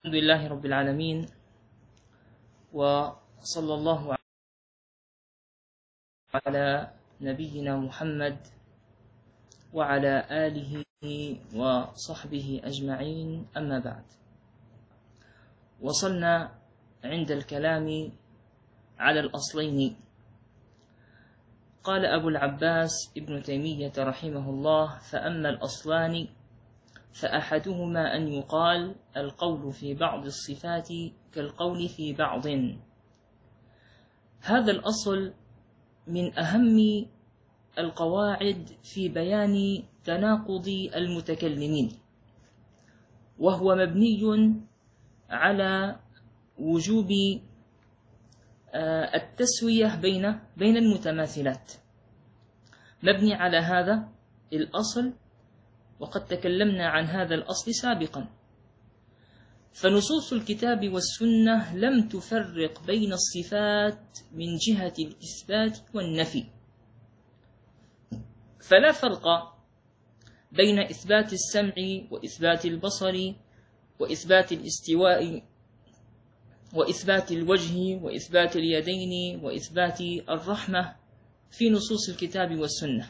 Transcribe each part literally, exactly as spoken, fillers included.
الحمد لله رب العالمين، وصلى الله على نبينا محمد وعلى آله وصحبه أجمعين، أما بعد. وصلنا عند الكلام على الأصلين. قال أبو العباس ابن تيمية رحمه الله: فأما الأصلان فأحدهما أن يقال القول في بعض الصفات كالقول في بعض. هذا الأصل من أهم القواعد في بيان تناقض المتكلمين، وهو مبني على وجوب التسوية بين بين المتماثلات، مبني على هذا الأصل، وقد تكلمنا عن هذا الأصل سابقا. فنصوص الكتاب والسنة لم تفرق بين الصفات من جهة الإثبات والنفي، فلا فرق بين إثبات السمع وإثبات البصر وإثبات الاستواء وإثبات الوجه وإثبات اليدين وإثبات الرحمة في نصوص الكتاب والسنة.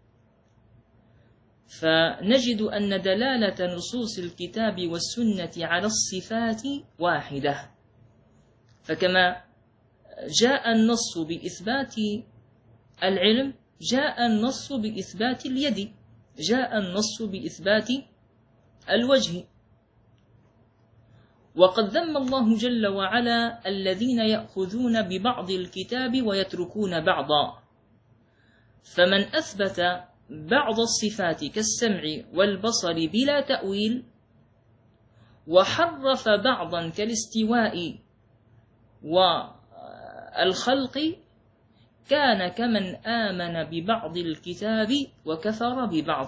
فنجد أن دلالة نصوص الكتاب والسنة على الصفات واحدة، فكما جاء النص بإثبات العلم جاء النص بإثبات اليد، جاء النص بإثبات الوجه. وقد ذم الله جل وعلا الذين يأخذون ببعض الكتاب ويتركون بعضا، فمن أثبت بعض الصفات كالسمع والبصر بلا تأويل، وحرف بعضا كالاستواء والخلق، كان كمن آمن ببعض الكتاب وكفر ببعض.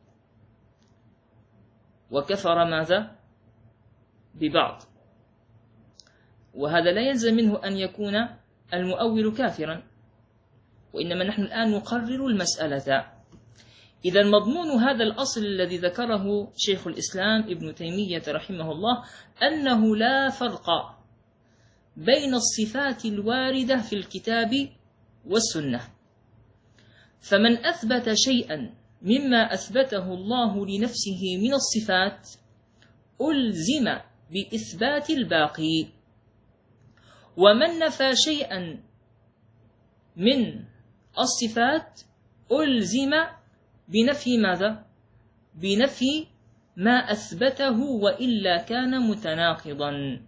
وكفر ماذا؟ ببعض. وهذا لا يلزم منه أن يكون المؤول كافرا، وإنما نحن الآن نقرر المسألة. إذا مضمون هذا الأصل الذي ذكره شيخ الإسلام ابن تيمية رحمه الله أنه لا فرق بين الصفات الواردة في الكتاب والسنة، فمن أثبت شيئا مما أثبته الله لنفسه من الصفات ألزم بإثبات الباقي، ومن نفى شيئا من الصفات ألزم بنفي ماذا؟ بنفي ما أثبته، وإلا كان متناقضا.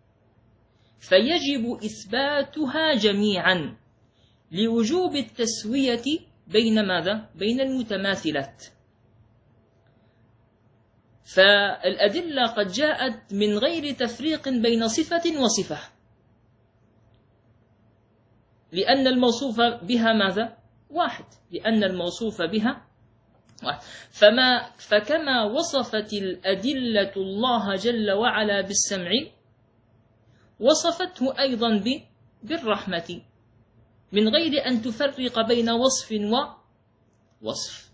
فيجب إثباتها جميعا لوجوب التسوية بين ماذا؟ بين المتماثلات. فالأدلة قد جاءت من غير تفريق بين صفة وصفة، لأن الموصوف بها ماذا؟ واحد، لأن الموصوف بها واحد. فما فكما وصفت الأدلة الله جل وعلا بالسمع، وصفته أيضا بالرحمة، من غير أن تفرق بين وصف ووصف.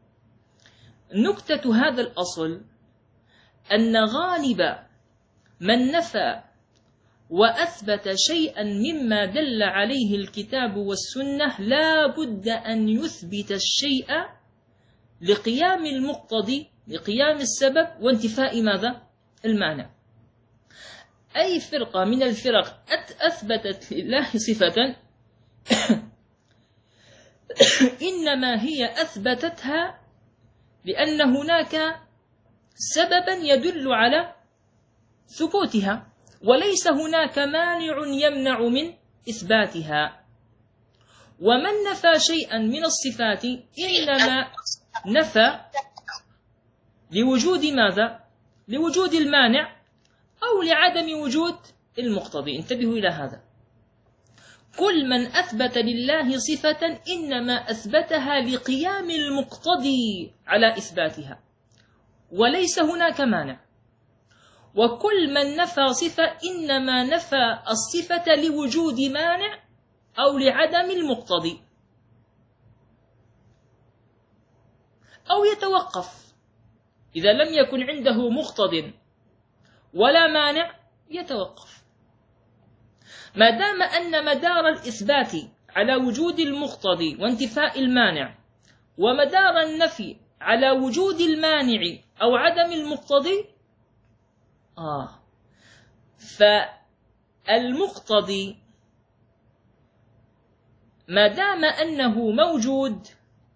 نكتة هذا الأصل أن غالب من نفى وأثبت شيئا مما دل عليه الكتاب والسنة لا بد أن يثبت الشيء لقيام المقتضي، لقيام السبب وانتفاء ماذا؟ المعنى. أي فرقة من الفرق أثبتت لله صفة إنما هي أثبتتها لأن هناك سببا يدل على ثبوتها، وليس هناك مانع يمنع من إثباتها. ومن نفى شيئا من الصفات إنما نفى لوجود ماذا؟ لوجود المانع أو لعدم وجود المقتضي. انتبهوا إلى هذا. كل من أثبت لله صفة إنما أثبتها لقيام المقتضي على إثباتها، وليس هناك مانع. وكل من نفى صفة إنما نفى الصفة لوجود مانع أو لعدم المقتضي، أو يتوقف إذا لم يكن عنده مقتض ولا مانع يتوقف. ما دام أن مدار الإثبات على وجود المقتضي وانتفاء المانع، ومدار النفي على وجود المانع أو عدم المقتضي، آه فالمقتضي ما دام أنه موجود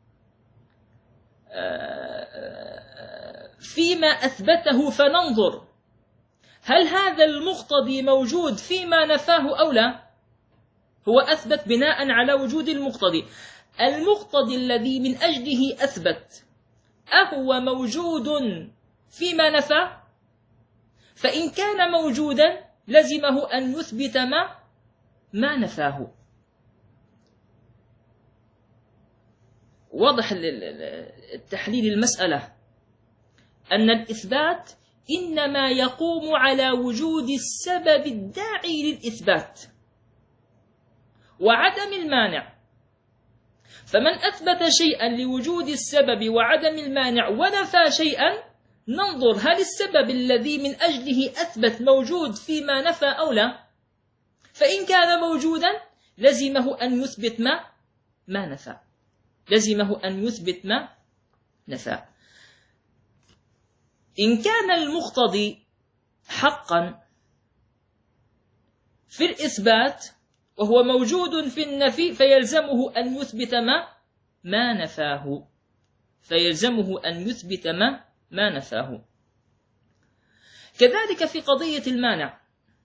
فيما أثبته، فننظر هل هذا المقتضي موجود فيما نفاه أو لا. هو أثبت بناء على وجود المقتضي. المقتضي الذي من أجله أثبت أهو موجود فيما نفاه؟ فإن كان موجودا لزمه أن يثبت ما ما نفاه. واضح التحليل المسألة أن الإثبات إنما يقوم على وجود السبب الداعي للإثبات وعدم المانع. فمن أثبت شيئا لوجود السبب وعدم المانع ونفى شيئا، ننظر هل السبب الذي من أجله أثبت موجود فيما نفى أو لا. فإن كان موجودا لزمه أن يثبت ما ما نفى، لزمه أن يثبت ما نفى. إن كان المقتضي حقا في الإثبات وهو موجود في النفي، فيلزمه أن يثبت ما ما نفاه، فيلزمه أن يثبت ما ما نفاه. كذلك في قضية المانع،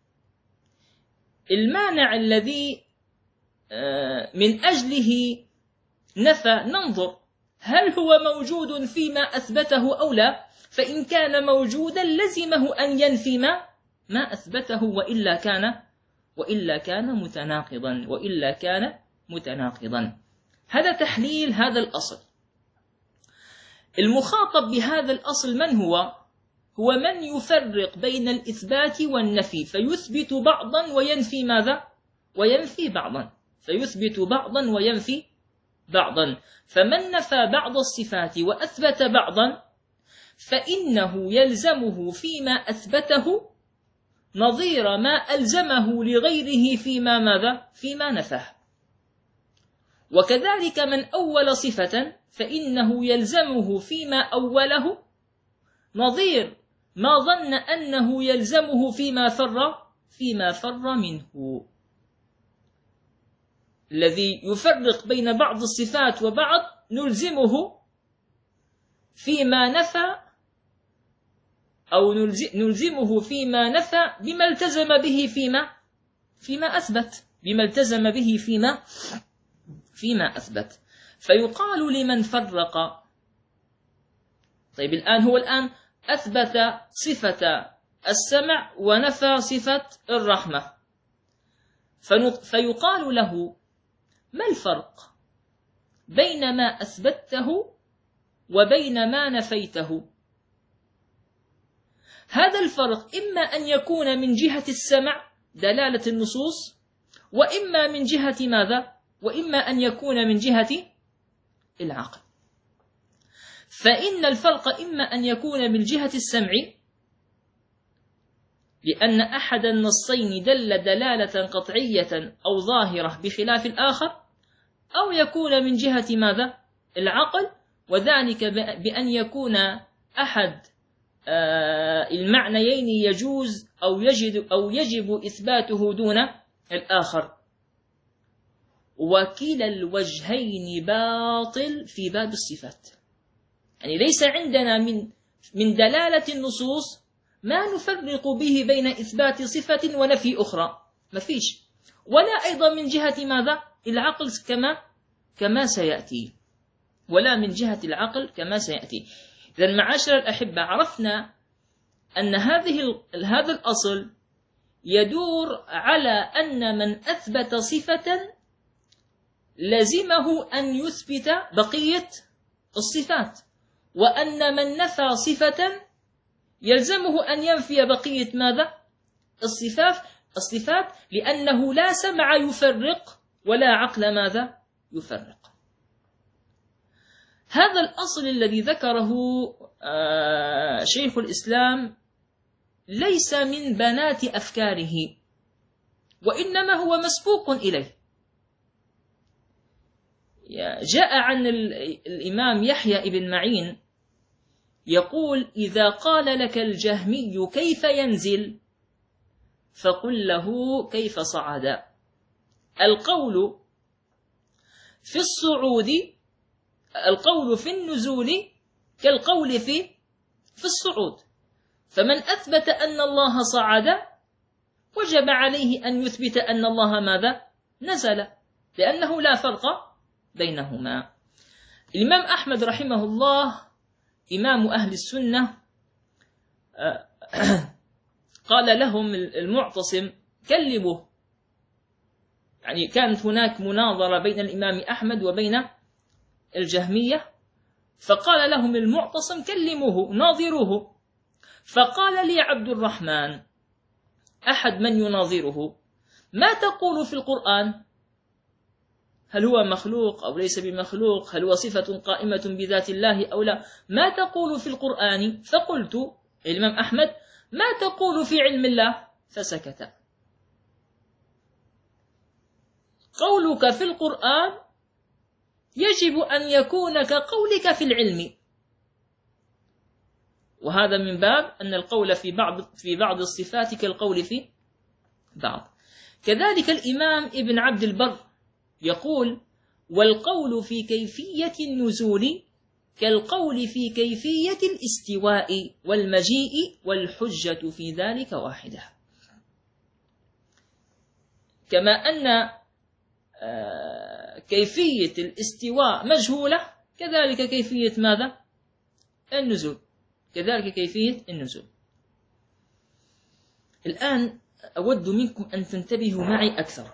المانع الذي من أجله نفى، ننظر هل هو موجود فيما أثبته أو لا. فإن كان موجودا لزمه أن ينفي ما ما أثبته، وإلا كان وإلا كان متناقضا وإلا كان متناقضا. هذا تحليل هذا الأصل. المخاطب بهذا الأصل من هو؟ هو من يفرق بين الإثبات والنفي، فيثبت بعضا وينفي ماذا؟ وينفي بعضا، فيثبت بعضا وينفي بعضا. فمن نفى بعض الصفات وأثبت بعضا، فإنه يلزمه فيما أثبته نظير ما ألزمه لغيره فيما ماذا؟ فيما نفاه. وكذلك من أول صفة فإنه يلزمه فيما أوله نظير ما ظن أنه يلزمه فيما فر فيما فر منه. الذي يفرق بين بعض الصفات وبعض نلزمه فيما نفى، أو نلزمه فيما نفى بما التزم به فيما فيما أثبت، بما التزم به فيما فيما أثبت. فيقال لمن فرق، طيب الآن هو الآن أثبت صفة السمع ونفى صفة الرحمة، فيقال له ما الفرق بين ما أثبته وبين ما نفيته؟ هذا الفرق إما أن يكون من جهة السمع دلالة النصوص، وإما من جهة ماذا؟ وإما أن يكون من جهة العقل. فإن الفرق إما أن يكون من جهة السمع، لأن أحد النصين دل دلالة قطعية أو ظاهرة بخلاف الآخر، أو يكون من جهة ماذا؟ العقل، وذلك بأن يكون أحد المعنيين يجوز أو يجب أو يجب إثباته دون الآخر. وكلا الوجهين باطل في باب الصفات. يعني ليس عندنا من من دلالة النصوص ما نفرق به بين إثبات صفة ونفي أخرى، ما فيش. ولا أيضا من جهة ماذا؟ العقل كما كما سيأتي، ولا من جهة العقل كما سيأتي. إذن معاشر الأحبة، عرفنا أن هذه هذا الأصل يدور على أن من أثبت صفة لزمه أن يثبت بقية الصفات، وأن من نفى صفة يلزمه أن ينفي بقية ماذا؟ الصفات الصفات لأنه لا سمع يفرق ولا عقل ماذا؟ يفرق. هذا الأصل الذي ذكره شيخ الإسلام ليس من بنات أفكاره، وإنما هو مسبوق إليه. جاء عن الإمام يحيى بن معين يقول: إذا قال لك الجهمي كيف ينزل فقل له كيف صعد. القول في الصعود، القول في النزول كالقول في في الصعود، فمن أثبت أن الله صعد وجب عليه أن يثبت أن الله ماذا؟ نزل، لأنه لا فرق بينهما. الإمام أحمد رحمه الله إمام أهل السنة قال لهم المعتصم: كلموه. يعني كانت هناك مناظرة بين الإمام أحمد وبين الجهمية، فقال لهم المعتصم: كلموه ناظروه. فقال لي عبد الرحمن أحد من يناظره: ما تقول في القرآن؟ هل هو مخلوق أو ليس بمخلوق؟ هل هو صفة قائمة بذات الله أو لا؟ ما تقول في القرآن؟ فقلت الإمام أحمد: ما تقول في علم الله؟ فسكت. قولك في القرآن يجب أن يكون كقولك في العلم، وهذا من باب أن القول في بعض في بعض الصفات كالقول في بعض. كذلك الإمام ابن عبد البر يقول: والقول في كيفية النزول كالقول في كيفية الاستواء والمجيء، والحجة في ذلك واحدة. كما أن كيفية الاستواء مجهولة، كذلك كيفية ماذا؟ النزول، كذلك كيفية النزول. الآن أود منكم أن تنتبهوا معي أكثر.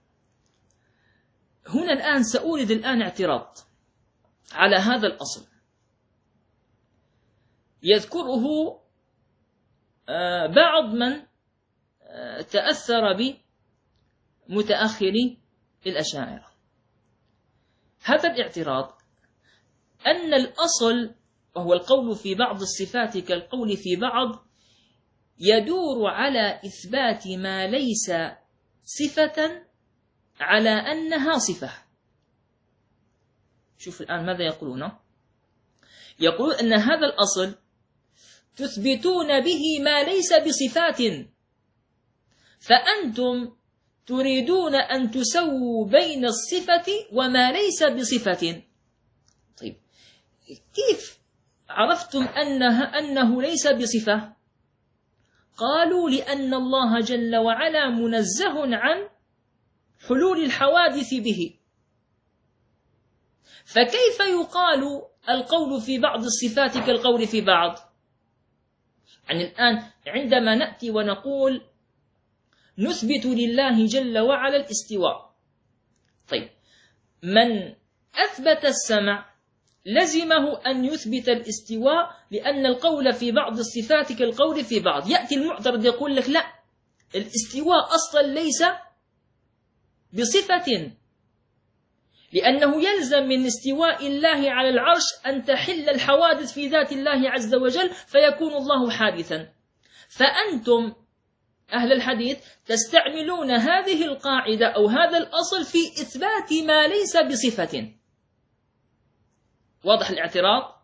هنا الآن سأورد الآن اعتراض على هذا الأصل يذكره بعض من تأثر بمتأخري الأشاعرة. هذا الاعتراض أن الأصل، وهو القول في بعض الصفات كالقول في بعض، يدور على إثبات ما ليس صفة على أنها صفة. شوف الآن ماذا يقولون؟ يقولون أن هذا الأصل تثبتون به ما ليس بصفات، فأنتم تريدون أن تسووا بين الصفة وما ليس بصفة. طيب، كيف عرفتم أنه, أنه ليس بصفة؟ قالوا: لأن الله جل وعلا منزه عن حلول الحوادث به، فكيف يقال القول في بعض الصفات كالقول في بعض؟ يعني الآن عندما نأتي ونقول نثبت لله جل وعلا الاستواء، طيب، من أثبت السمع لزمه أن يثبت الاستواء، لأن القول في بعض الصفات كالقول في بعض. يأتي المعترض يقول لك: لا، الاستواء أصلا ليس بصفة، لأنه يلزم من استواء الله على العرش أن تحل الحوادث في ذات الله عز وجل فيكون الله حادثا. فأنتم أهل الحديث تستعملون هذه القاعدة أو هذا الأصل في إثبات ما ليس بصفة. واضح الاعتراض؟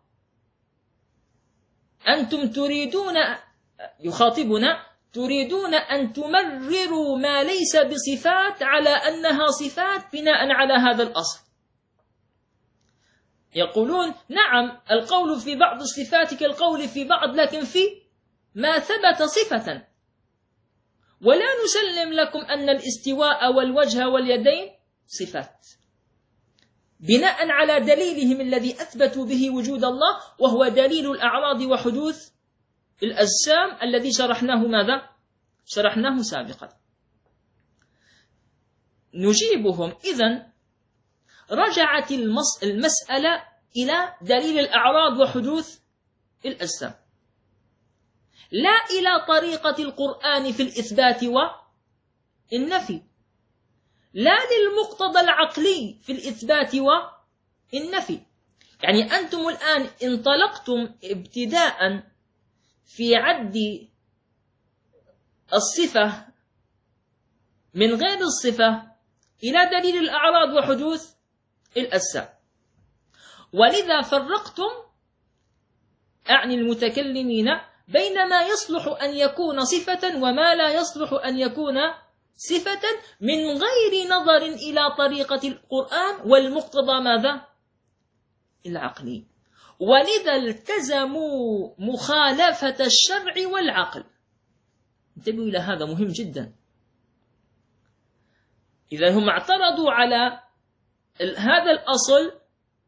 أنتم تريدون، يخاطبنا، تريدون أن تمرروا ما ليس بصفات على أنها صفات بناء على هذا الأصل. يقولون: نعم، القول في بعض الصفات كالقول في بعض، لكن في ما ثبت صفة، ولا نسلم لكم أن الاستواء والوجه واليدين صفات، بناء على دليلهم الذي أثبتوا به وجود الله، وهو دليل الأعراض وحدوث الأجسام الذي شرحناه ماذا؟ شرحناه سابقا. نجيبهم: إذن رجعت المسألة إلى دليل الأعراض وحدوث الأجسام، لا إلى طريقة القرآن في الإثبات والنفي، لا للمقتضى العقلي في الإثبات والنفي. يعني أنتم الآن انطلقتم ابتداء في عد الصفة من غير الصفة إلى دليل الأعراض وحدوث الأجسام. ولذا فرقتم أعني المتكلمين بين ما يصلح أن يكون صفة وما لا يصلح أن يكون صفة من غير نظر إلى طريقة القرآن والمقتضى ماذا؟ العقلي. ولذا التزموا مخالفة الشرع والعقل. انتبهوا إلى هذا مهم جدا. إذا هم اعترضوا على هذا الأصل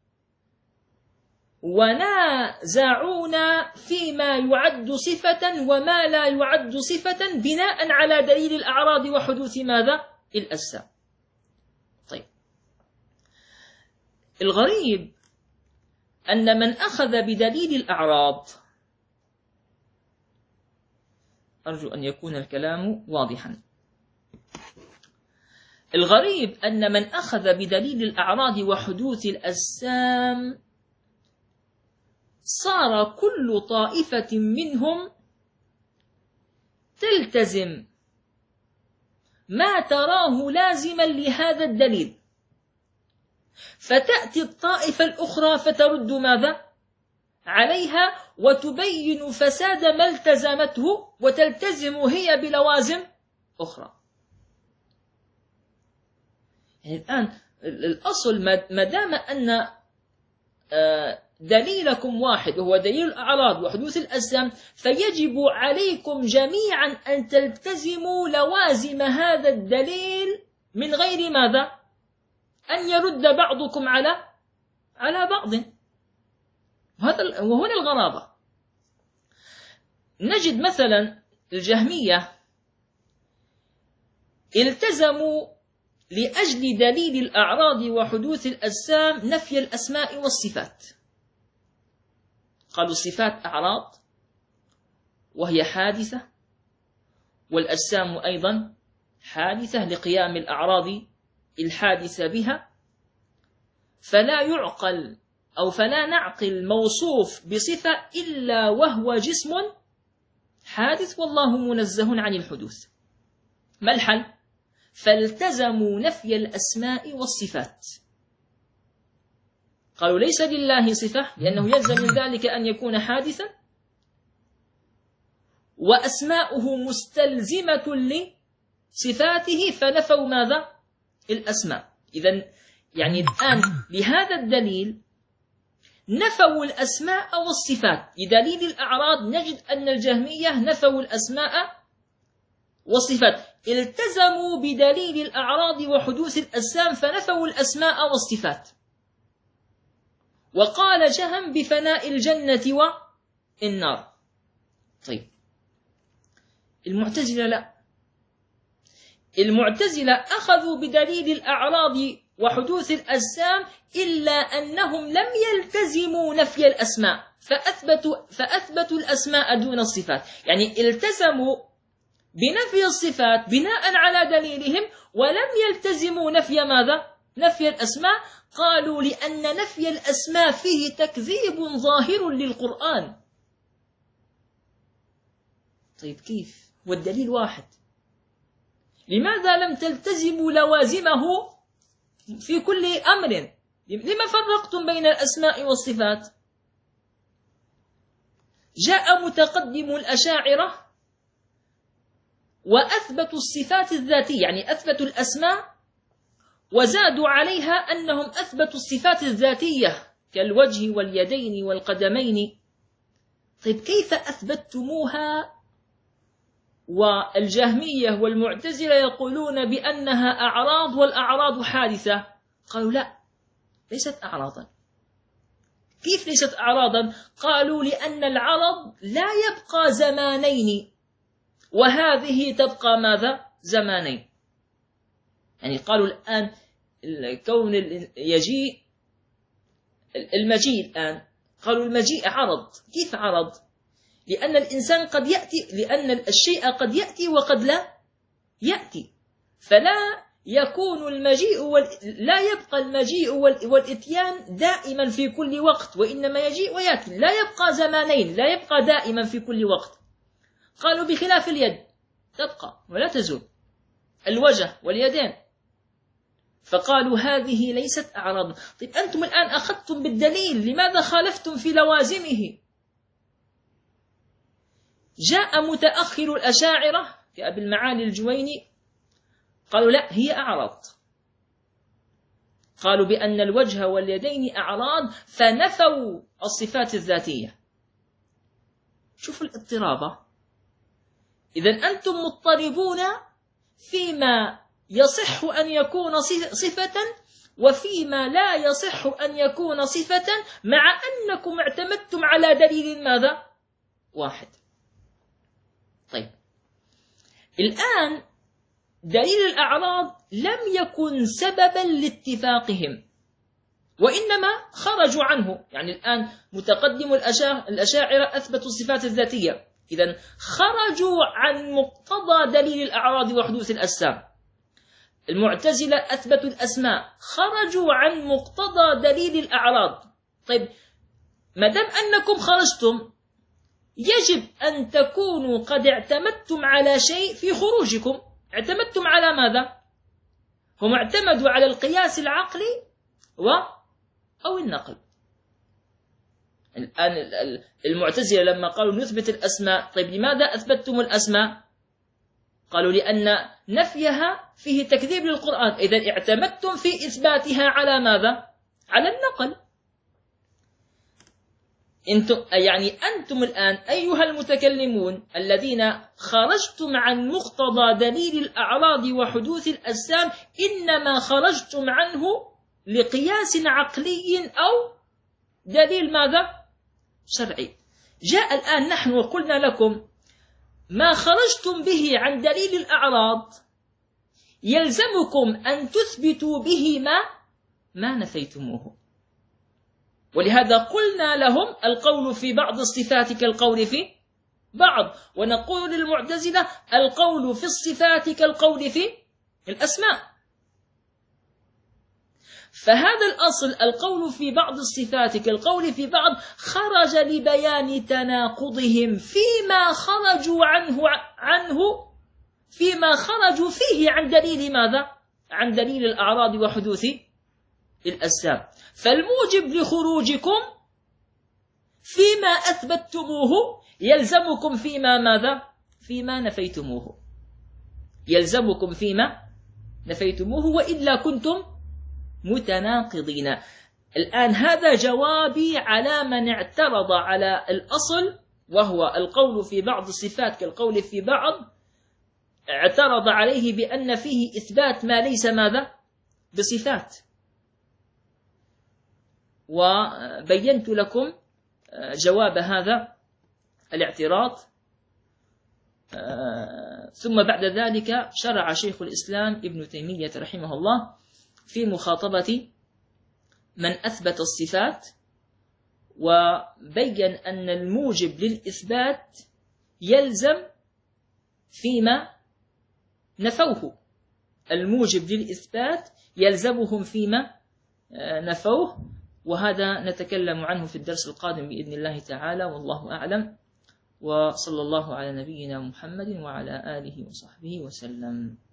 ونازعونا فيما يعد صفة وما لا يعد صفة بناء على دليل الأعراض وحدوث ماذا؟ الأجسام. طيب، الغريب أن من أخذ بدليل الأعراض، أرجو أن يكون الكلام واضحا، الغريب أن من أخذ بدليل الأعراض وحدوث الأجسام صار كل طائفة منهم تلتزم ما تراه لازما لهذا الدليل، فتأتي الطائفة الأخرى فترد ماذا؟ عليها وتبين فساد ما التزمته وتلتزم هي بلوازم أخرى. يعني الآن الأصل ما دام أن دليلكم واحد وهو دليل الأعراض وحدوث الأجسام، فيجب عليكم جميعا أن تلتزموا لوازم هذا الدليل من غير ماذا؟ أن يرد بعضكم على على بعض. وهذا وهنا الغرابة. نجد مثلا الجهمية التزموا لأجل دليل الأعراض وحدوث الأجسام نفي الأسماء والصفات. قالوا الصفات أعراض وهي حادثة، والأجسام أيضا حادثة لقيام الأعراض الحادثة بها، فلا يعقل أو فلا نعقل موصوف بصفة إلا وهو جسم حادث والله منزه عن الحدوث. ما الحل؟ فالتزموا نفي الأسماء والصفات. قالوا ليس لله صفة لأنه يلزم من ذلك أن يكون حادثا، وأسماؤه مستلزمة لصفاته فنفوا ماذا؟ الأسماء. إذن يعني الآن بهذا الدليل نفوا الأسماء والصفات. بدليل الأعراض نجد أن الجهمية نفوا الأسماء والصفات، التزموا بدليل الأعراض وحدوث الأجسام فنفوا الأسماء والصفات. وقال جهم بفناء الجنة والنار. طيب، المعتزلة لا، المعتزلة أخذوا بدليل الأعراض وحدوث الأجسام إلا أنهم لم يلتزموا نفي الأسماء فأثبتوا, فأثبتوا الأسماء دون الصفات. يعني التزموا بنفي الصفات بناء على دليلهم ولم يلتزموا نفي ماذا؟ نفي الأسماء. قالوا لأن نفي الأسماء فيه تكذيب ظاهر للقرآن. طيب كيف؟ والدليل واحد، لماذا لم تلتزموا لوازمه في كل أمر؟ لما فرقتم بين الأسماء والصفات؟ جاء متقدم الأشاعرة وأثبتوا الصفات الذاتية، يعني أثبتوا الأسماء وزادوا عليها أنهم أثبتوا الصفات الذاتية كالوجه واليدين والقدمين. طيب كيف أثبتتموها والجهمية والمعتزلة يقولون بأنها أعراض والأعراض حادثة؟ قالوا لا، ليست أعراضا. كيف ليست أعراضا؟ قالوا لأن العرض لا يبقى زمانين وهذه تبقى ماذا؟ زمانين. يعني قالوا الآن الكون يجيء المجيء الآن، قالوا المجيء عرض. كيف عرض؟ لأن الإنسان قد يأتي، لأن الشيء قد يأتي وقد لا يأتي، فلا يكون المجيء وال... لا يبقى المجيء وال... والإتيان دائما في كل وقت، وإنما يجيء ويأتي، لا يبقى زمانين، لا يبقى دائما في كل وقت. قالوا بخلاف اليد، تبقى ولا تزول، الوجه واليدين. فقالوا هذه ليست أعراض. طيب أنتم الآن أخذتم بالدليل، لماذا خالفتم في لوازمه؟ جاء متأخر الأشاعرة كأبي المعالي الجويني قالوا لا، هي أعراض، قالوا بأن الوجه واليدين أعراض، فنفوا الصفات الذاتية. شوفوا الاضطراب. إذن أنتم مضطربون فيما يصح أن يكون صفة وفيما لا يصح أن يكون صفة، مع أنكم اعتمدتم على دليل ماذا؟ واحد. طيب الآن دليل الأعراض لم يكن سببا لاتفاقهم، وإنما خرجوا عنه. يعني الآن متقدم الأشاعرة أثبتوا الصفات الذاتية، إذن خرجوا عن مقتضى دليل الأعراض وحدوث الأجسام. المعتزلة أثبتوا الأسماء، خرجوا عن مقتضى دليل الأعراض. طيب ما دام أنكم خرجتم، يجب أن تكونوا قد اعتمدتم على شيء في خروجكم. اعتمدتم على ماذا؟ هم اعتمدوا على القياس العقلي و أو النقل. الآن المعتزلة لما قالوا نثبت الأسماء، طيب لماذا أثبتتم الأسماء؟ قالوا لأن نفيها فيه تكذيب للقرآن، إذا اعتمدتم في إثباتها على ماذا؟ على النقل. انتم يعني أنتم الآن أيها المتكلمون الذين خرجتم عن مقتضى دليل الأعراض وحدوث الأجسام، إنما خرجتم عنه لقياس عقلي أو دليل ماذا؟ شرعي. جاء الآن نحن وقلنا لكم ما خرجتم به عن دليل الأعراض يلزمكم أن تثبتوا به ما ما نفيتموه. ولهذا قلنا لهم القول في بعض الصفات كالقول في بعض، ونقول للمعتزلة القول في الصفات كالقول في الأسماء. فهذا الأصل القول في بعض الصفات كالقول في بعض خرج لبيان تناقضهم فيما خرجوا عنه عنه فيما خرجوا فيه عن دليل ماذا؟ عن دليل الأعراض وحدوث الأجسام. فالموجب لخروجكم فيما أثبتتموه يلزمكم فيما ماذا؟ فيما نفيتموه. يلزمكم فيما نفيتموه، وإلا كنتم متناقضين. الآن هذا جوابي على من اعترض على الأصل، وهو القول في بعض الصفات كالقول في بعض، اعترض عليه بأن فيه إثبات ما ليس ماذا؟ بصفات. وبينت لكم جواب هذا الاعتراض. ثم بعد ذلك شرع شيخ الإسلام ابن تيمية رحمه الله في مخاطبة من أثبت الصفات، وبين أن الموجب للإثبات يلزم فيما نفوه. الموجب للإثبات يلزمهم فيما نفوه، وهذا نتكلم عنه في الدرس القادم بإذن الله تعالى، والله أعلم. وصلى الله على نبينا محمد وعلى آله وصحبه وسلم.